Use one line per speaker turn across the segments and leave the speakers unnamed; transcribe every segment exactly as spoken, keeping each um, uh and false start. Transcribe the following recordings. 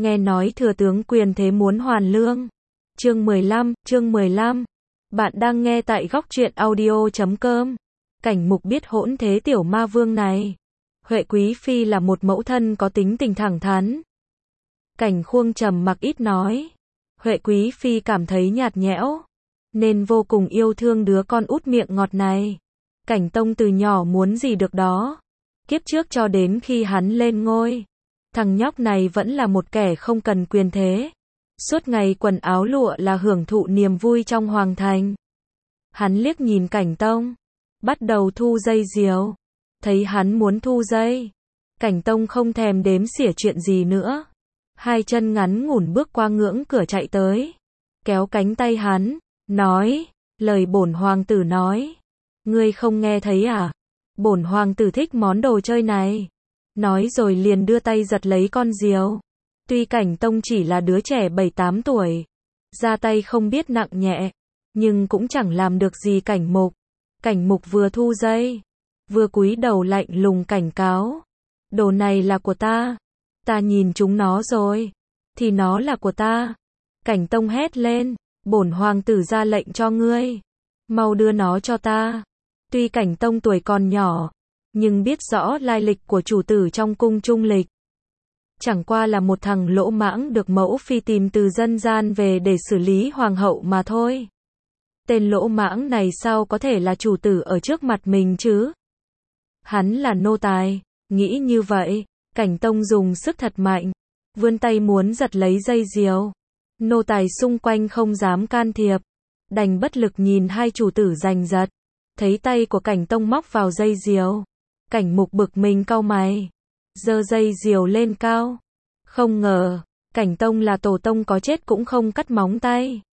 nghe nói thừa tướng quyền thế muốn hoàn lương. Chương mười lăm, chương mười lăm. Bạn đang nghe tại góc truyện audio chấm com. Cảnh Mục biết hỗn thế tiểu ma vương này. Huệ Quý Phi là một mẫu thân có tính tình thẳng thắn. Cảnh Khuông trầm mặc ít nói. Huệ Quý Phi cảm thấy nhạt nhẽo, nên vô cùng yêu thương đứa con út miệng ngọt này. Cảnh Tông từ nhỏ muốn gì được đó. Kiếp trước cho đến khi hắn lên ngôi, thằng nhóc này vẫn là một kẻ không cần quyền thế. Suốt ngày quần áo lụa là hưởng thụ niềm vui trong hoàng thành. Hắn liếc nhìn Cảnh Tông, bắt đầu thu dây diều. Thấy hắn muốn thu dây, Cảnh Tông không thèm đếm xỉa chuyện gì nữa. Hai chân ngắn ngủn bước qua ngưỡng cửa chạy tới, kéo cánh tay hắn, nói, lời bổn hoàng tử nói. Ngươi không nghe thấy à? Bổn hoàng tử thích món đồ chơi này. Nói rồi liền đưa tay giật lấy con diều. Tuy Cảnh Tông chỉ là đứa trẻ bảy tám tuổi, ra tay không biết nặng nhẹ, nhưng cũng chẳng làm được gì Cảnh Mục. Cảnh Mục vừa thu dây, vừa cúi đầu lạnh lùng cảnh cáo. Đồ này là của ta. Ta nhìn chúng nó rồi. Thì nó là của ta. Cảnh Tông hét lên. Bổn hoàng tử ra lệnh cho ngươi. Mau đưa nó cho ta. Tuy Cảnh Tông tuổi còn nhỏ, nhưng biết rõ lai lịch của chủ tử trong cung Trung Lịch. Chẳng qua là một thằng lỗ mãng được mẫu phi tìm từ dân gian về để xử lý hoàng hậu mà thôi. Tên lỗ mãng này sao có thể là chủ tử ở trước mặt mình chứ? Hắn là nô tài. Nghĩ như vậy, Cảnh Tông dùng sức thật mạnh, vươn tay muốn giật lấy dây diều. Nô tài xung quanh không dám can thiệp, đành bất lực nhìn hai chủ tử giành giật. Thấy tay của Cảnh Tông móc vào dây diều, Cảnh Mục bực mình cau mày, giơ dây diều lên cao. Không ngờ, Cảnh Tông là tổ tông có chết cũng không cắt móng tay.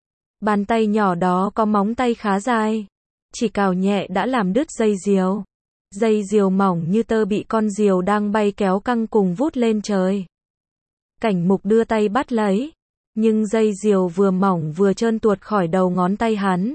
Bàn tay nhỏ đó có móng tay khá dài, chỉ cào nhẹ đã làm đứt dây diều. Dây diều mỏng như tơ bị con diều đang bay kéo căng cùng vút lên trời. Cảnh Mục đưa tay bắt lấy, nhưng dây diều vừa mỏng vừa trơn tuột khỏi đầu ngón tay hắn.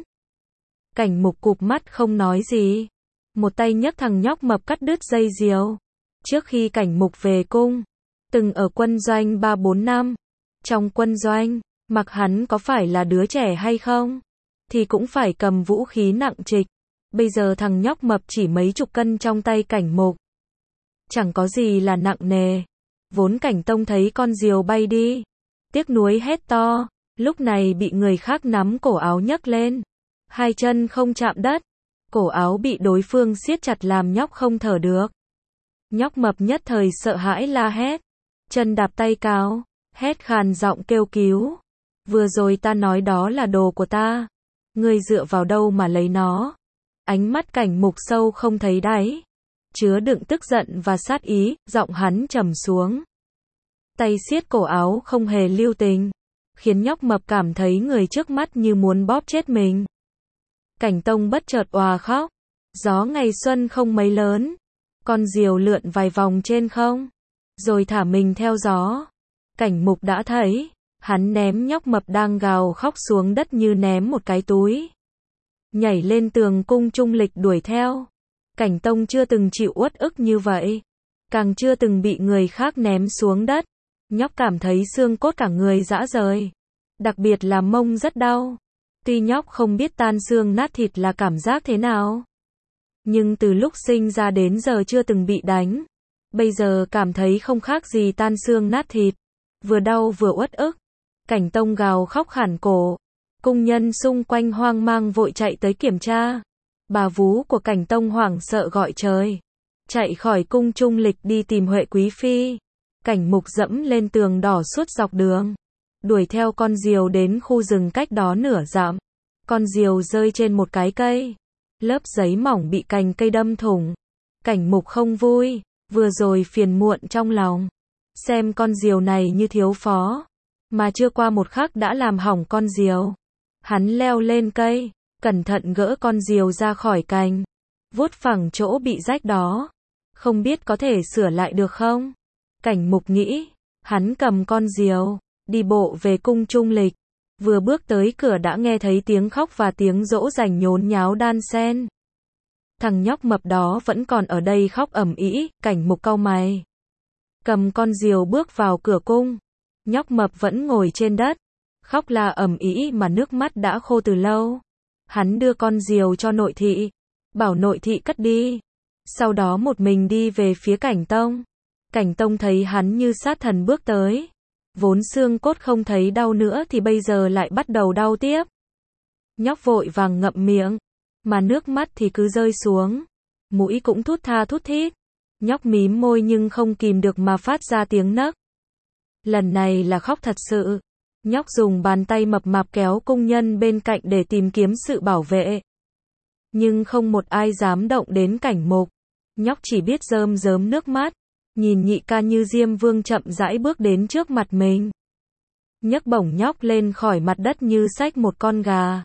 Cảnh Mục cụp mắt không nói gì, một tay nhấc thằng nhóc mập cắt đứt dây diều. Trước khi Cảnh Mục về cung, từng ở quân doanh ba bốn năm. Trong quân doanh, mặc hắn có phải là đứa trẻ hay không, thì cũng phải cầm vũ khí nặng trịch. Bây giờ thằng nhóc mập chỉ mấy chục cân trong tay Cảnh Mục, chẳng có gì là nặng nề. Vốn Cảnh Tông thấy con diều bay đi, tiếc nuối hét to, lúc này bị người khác nắm cổ áo nhấc lên. Hai chân không chạm đất, cổ áo bị đối phương siết chặt làm nhóc không thở được. Nhóc mập nhất thời sợ hãi la hét, chân đạp tay cao, hét khàn giọng kêu cứu. Vừa rồi ta nói đó là đồ của ta, ngươi dựa vào đâu mà lấy nó? Ánh mắt Cảnh Mục sâu không thấy đáy, chứa đựng tức giận và sát ý, giọng hắn trầm xuống. Tay siết cổ áo không hề lưu tình, khiến nhóc mập cảm thấy người trước mắt như muốn bóp chết mình. Cảnh Tông bất chợt òa khóc. Gió ngày xuân không mấy lớn, con diều lượn vài vòng trên không, rồi thả mình theo gió. Cảnh Mục đã thấy, hắn ném nhóc mập đang gào khóc xuống đất như ném một cái túi, nhảy lên tường cung Trung Lịch đuổi theo. Cảnh Tông chưa từng chịu uất ức như vậy, càng chưa từng bị người khác ném xuống đất. Nhóc cảm thấy xương cốt cả người rã rời, đặc biệt là mông rất đau. Tuy nhóc không biết tan xương nát thịt là cảm giác thế nào, nhưng từ lúc sinh ra đến giờ chưa từng bị đánh, bây giờ cảm thấy không khác gì tan xương nát thịt, vừa đau vừa uất ức. Cảnh Tông gào khóc khản cổ. Cung nhân xung quanh hoang mang vội chạy tới kiểm tra. Bà vú của Cảnh Tông hoảng sợ gọi trời, chạy khỏi cung Trung Lịch đi tìm Huệ Quý Phi. Cảnh Mục dẫm lên tường đỏ suốt dọc đường, đuổi theo con diều đến khu rừng cách đó nửa dặm. Con diều rơi trên một cái cây, lớp giấy mỏng bị cành cây đâm thủng. Cảnh Mục không vui, vừa rồi phiền muộn trong lòng, xem con diều này như thiếu phó, mà chưa qua một khắc đã làm hỏng con diều. Hắn leo lên cây, cẩn thận gỡ con diều ra khỏi cành, vuốt phẳng chỗ bị rách đó. Không biết có thể sửa lại được không? Cảnh Mục nghĩ. Hắn cầm con diều, đi bộ về cung Trung Lịch. Vừa bước tới cửa đã nghe thấy tiếng khóc và tiếng dỗ dành nhốn nháo đan xen. Thằng nhóc mập đó vẫn còn ở đây khóc ầm ĩ. Cảnh Mục cau mày, cầm con diều bước vào cửa cung. Nhóc mập vẫn ngồi trên đất, khóc la ầm ĩ mà nước mắt đã khô từ lâu. Hắn đưa con diều cho nội thị, bảo nội thị cất đi. Sau đó một mình đi về phía Cảnh Tông. Cảnh Tông thấy hắn như sát thần bước tới. Vốn xương cốt không thấy đau nữa thì bây giờ lại bắt đầu đau tiếp. Nhóc vội vàng ngậm miệng, mà nước mắt thì cứ rơi xuống. Mũi cũng thút tha thút thít. Nhóc mím môi nhưng không kìm được mà phát ra tiếng nấc. Lần này là khóc thật sự. Nhóc dùng bàn tay mập mạp kéo cung nhân bên cạnh để tìm kiếm sự bảo vệ. Nhưng không một ai dám động đến Cảnh Mục. Nhóc chỉ biết rơm rớm nước mắt, nhìn nhị ca Như Diêm Vương chậm rãi bước đến trước mặt mình. Nhấc bổng nhóc lên khỏi mặt đất như xách một con gà.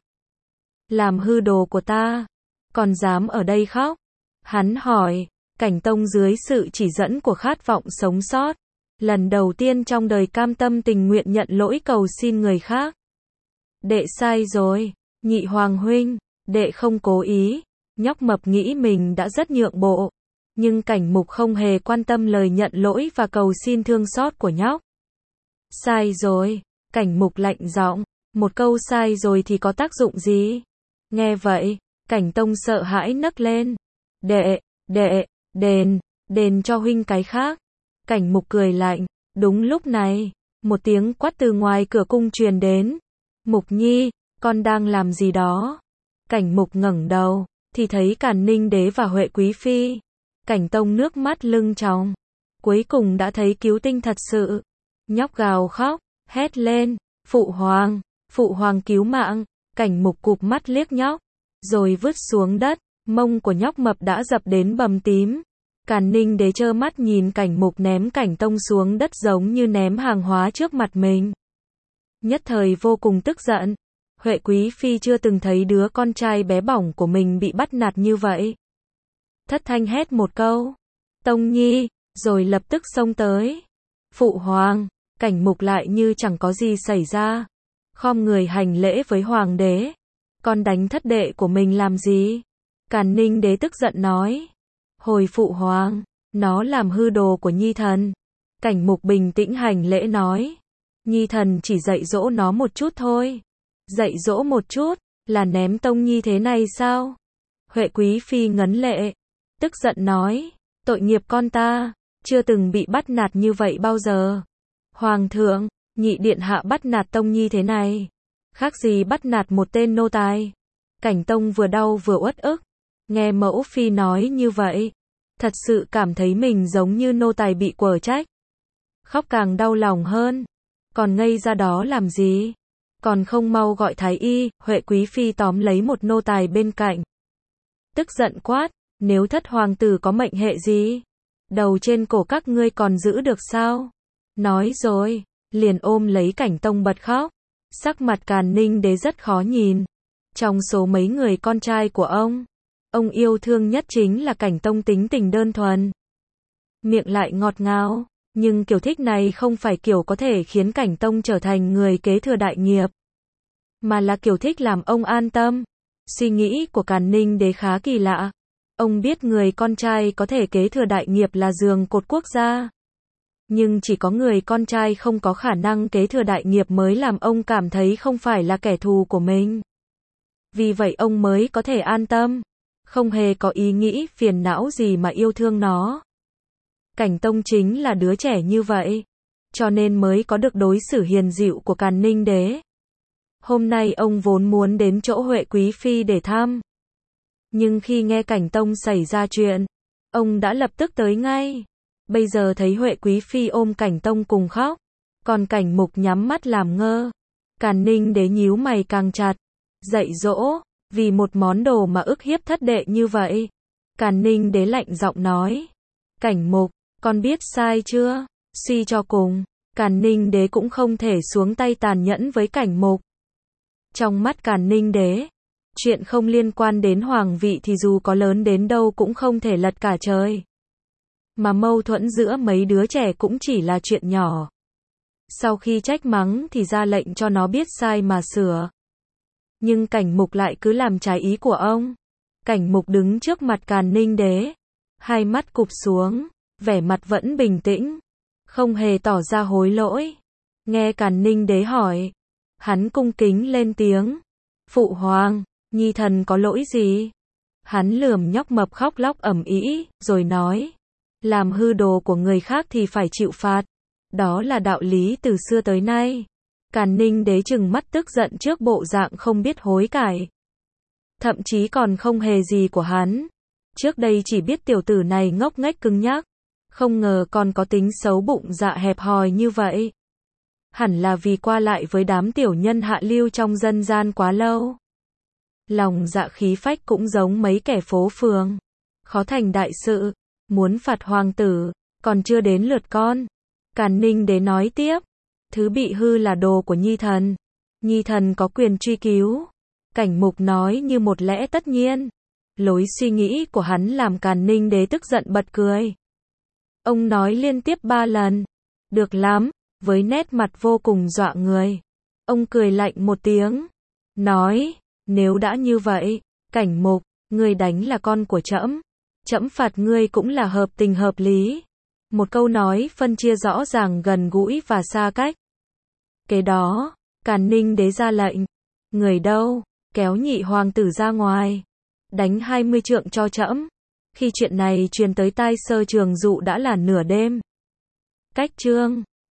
Làm hư đồ của ta, còn dám ở đây khóc? Hắn hỏi. Cảnh Tông dưới sự chỉ dẫn của khát vọng sống sót, lần đầu tiên trong đời cam tâm tình nguyện nhận lỗi cầu xin người khác. Đệ sai rồi, nhị hoàng huynh, đệ không cố ý. Nhóc mập nghĩ mình đã rất nhượng bộ, nhưng Cảnh Mục không hề quan tâm lời nhận lỗi và cầu xin thương xót của nhóc. Sai rồi, Cảnh Mục lạnh giọng, một câu sai rồi thì có tác dụng gì? Nghe vậy, Cảnh Tông sợ hãi nấc lên. Đệ, đệ, đền, đền cho huynh cái khác. Cảnh Mục cười lạnh. Đúng lúc này, một tiếng quát từ ngoài cửa cung truyền đến. Mục Nhi, con đang làm gì đó? Cảnh Mục ngẩng đầu, thì thấy Càn Ninh Đế và Huệ Quý Phi. Cảnh Tông nước mắt lưng tròng. Cuối cùng đã thấy cứu tinh thật sự. Nhóc gào khóc, hét lên. Phụ hoàng, phụ hoàng cứu mạng. Cảnh Mục cụp mắt liếc nhóc, rồi vứt xuống đất. Mông của nhóc mập đã dập đến bầm tím. Càn Ninh Đế trơ mắt nhìn Cảnh Mục ném Cảnh Tông xuống đất giống như ném hàng hóa trước mặt mình. Nhất thời vô cùng tức giận. Huệ Quý Phi chưa từng thấy đứa con trai bé bỏng của mình bị bắt nạt như vậy. Thất thanh hét một câu. Tông Nhi, rồi lập tức xông tới. Phụ hoàng, Cảnh Mục lại như chẳng có gì xảy ra. Khom người hành lễ với hoàng đế. Con đánh thất đệ của mình làm gì? Càn Ninh Đế tức giận nói. Hồi phụ hoàng, nó làm hư đồ của Nhi thần. Cảnh Mục bình tĩnh hành lễ nói. Nhi thần chỉ dạy dỗ nó một chút thôi. Dạy dỗ một chút, là ném Tông Nhi thế này sao? Huệ Quý Phi ngấn lệ, tức giận nói. Tội nghiệp con ta, chưa từng bị bắt nạt như vậy bao giờ. Hoàng thượng, nhị điện hạ bắt nạt Tông Nhi thế này, khác gì bắt nạt một tên nô tài. Cảnh Tông vừa đau vừa uất ức. Nghe mẫu phi nói như vậy, thật sự cảm thấy mình giống như nô tài bị quở trách. Khóc càng đau lòng hơn. Còn ngây ra đó làm gì? Còn không mau gọi thái y. Huệ Quý Phi tóm lấy một nô tài bên cạnh, tức giận quát. Nếu thất hoàng tử có mệnh hệ gì, đầu trên cổ các ngươi còn giữ được sao? Nói rồi, liền ôm lấy Cảnh Tông bật khóc. Sắc mặt Càn Ninh Đế rất khó nhìn. Trong số mấy người con trai của ông, ông yêu thương nhất chính là Cảnh Tông tính tình đơn thuần, miệng lại ngọt ngào. Nhưng kiểu thích này không phải kiểu có thể khiến Cảnh Tông trở thành người kế thừa đại nghiệp, mà là kiểu thích làm ông an tâm. Suy nghĩ của Càn Ninh Đế khá kỳ lạ. Ông biết người con trai có thể kế thừa đại nghiệp là giường cột quốc gia. Nhưng chỉ có người con trai không có khả năng kế thừa đại nghiệp mới làm ông cảm thấy không phải là kẻ thù của mình. Vì vậy ông mới có thể an tâm, không hề có ý nghĩ phiền não gì mà yêu thương nó. Cảnh Tông chính là đứa trẻ như vậy, cho nên mới có được đối xử hiền dịu của Càn Ninh Đế. Hôm nay ông vốn muốn đến chỗ Huệ Quý Phi để thăm, nhưng khi nghe Cảnh Tông xảy ra chuyện, ông đã lập tức tới ngay. Bây giờ thấy Huệ Quý Phi ôm Cảnh Tông cùng khóc, còn Cảnh Mục nhắm mắt làm ngơ. Càn Ninh Đế nhíu mày càng chặt. Dạy dỗ, vì một món đồ mà ức hiếp thất đệ như vậy. Càn Ninh Đế lạnh giọng nói. Cảnh Mục, con biết sai chưa? Suy cho cùng, Càn Ninh Đế cũng không thể xuống tay tàn nhẫn với Cảnh Mục. Trong mắt Càn Ninh Đế, chuyện không liên quan đến hoàng vị thì dù có lớn đến đâu cũng không thể lật cả trời. Mà mâu thuẫn giữa mấy đứa trẻ cũng chỉ là chuyện nhỏ. Sau khi trách mắng thì ra lệnh cho nó biết sai mà sửa. Nhưng Cảnh Mục lại cứ làm trái ý của ông. Cảnh Mục đứng trước mặt Càn Ninh Đế, hai mắt cụp xuống, vẻ mặt vẫn bình tĩnh, không hề tỏ ra hối lỗi. Nghe Càn Ninh đế hỏi, hắn cung kính lên tiếng. Phụ hoàng, nhi thần có lỗi gì? Hắn lườm nhóc mập khóc lóc ầm ĩ, rồi nói, làm hư đồ của người khác thì phải chịu phạt. Đó là đạo lý từ xưa tới nay. Càn Ninh đế trừng mắt tức giận trước bộ dạng không biết hối cải. Thậm chí còn không hề gì của hắn. Trước đây chỉ biết tiểu tử này ngốc nghếch cứng nhắc. Không ngờ còn có tính xấu bụng dạ hẹp hòi như vậy. Hẳn là vì qua lại với đám tiểu nhân hạ lưu trong dân gian quá lâu. Lòng dạ khí phách cũng giống mấy kẻ phố phường. Khó thành đại sự. Muốn phạt hoàng tử. Còn chưa đến lượt con. Càn Ninh đế nói tiếp. Thứ bị hư là đồ của nhi thần. Nhi thần có quyền truy cứu. Cảnh Mục nói như một lẽ tất nhiên. Lối suy nghĩ của hắn làm Càn Ninh đế tức giận bật cười. Ông nói liên tiếp ba lần. Được lắm, với nét mặt vô cùng dọa người. Ông cười lạnh một tiếng. Nói, nếu đã như vậy, Cảnh Mục, ngươi đánh là con của trẫm. Trẫm phạt ngươi cũng là hợp tình hợp lý. Một câu nói phân chia rõ ràng gần gũi và xa cách. Kế đó, Càn Ninh đế ra lệnh. Người đâu, kéo nhị hoàng tử ra ngoài. Đánh hai mươi trượng cho trẫm. Khi chuyện này truyền tới tai Sơ Trường Dụ đã là nửa đêm. Cách chương